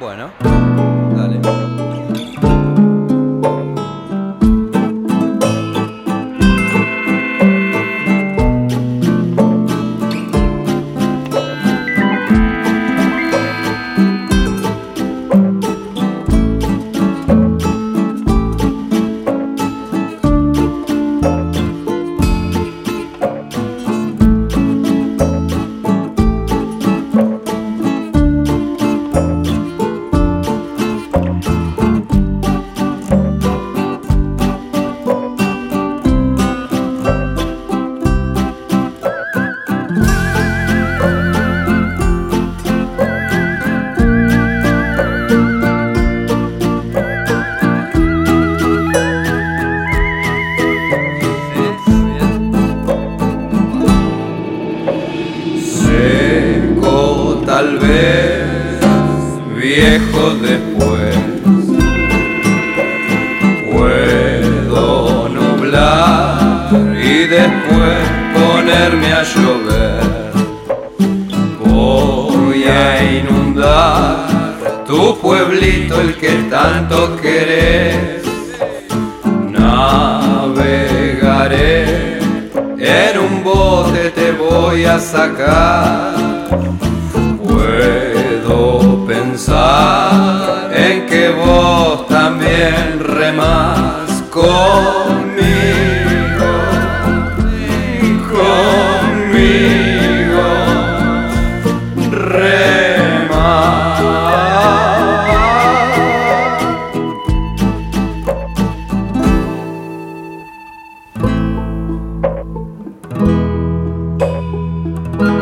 Bueno, dale. Tal vez viejo después puedo nublar y después ponerme a llover. Voy a inundar tu pueblito, el que tanto querés. Navegaré en un bote, te voy a sacar. Puedo pensar en que vos también remás conmigo, conmigo, remás.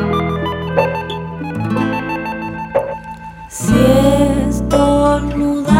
Si estornudas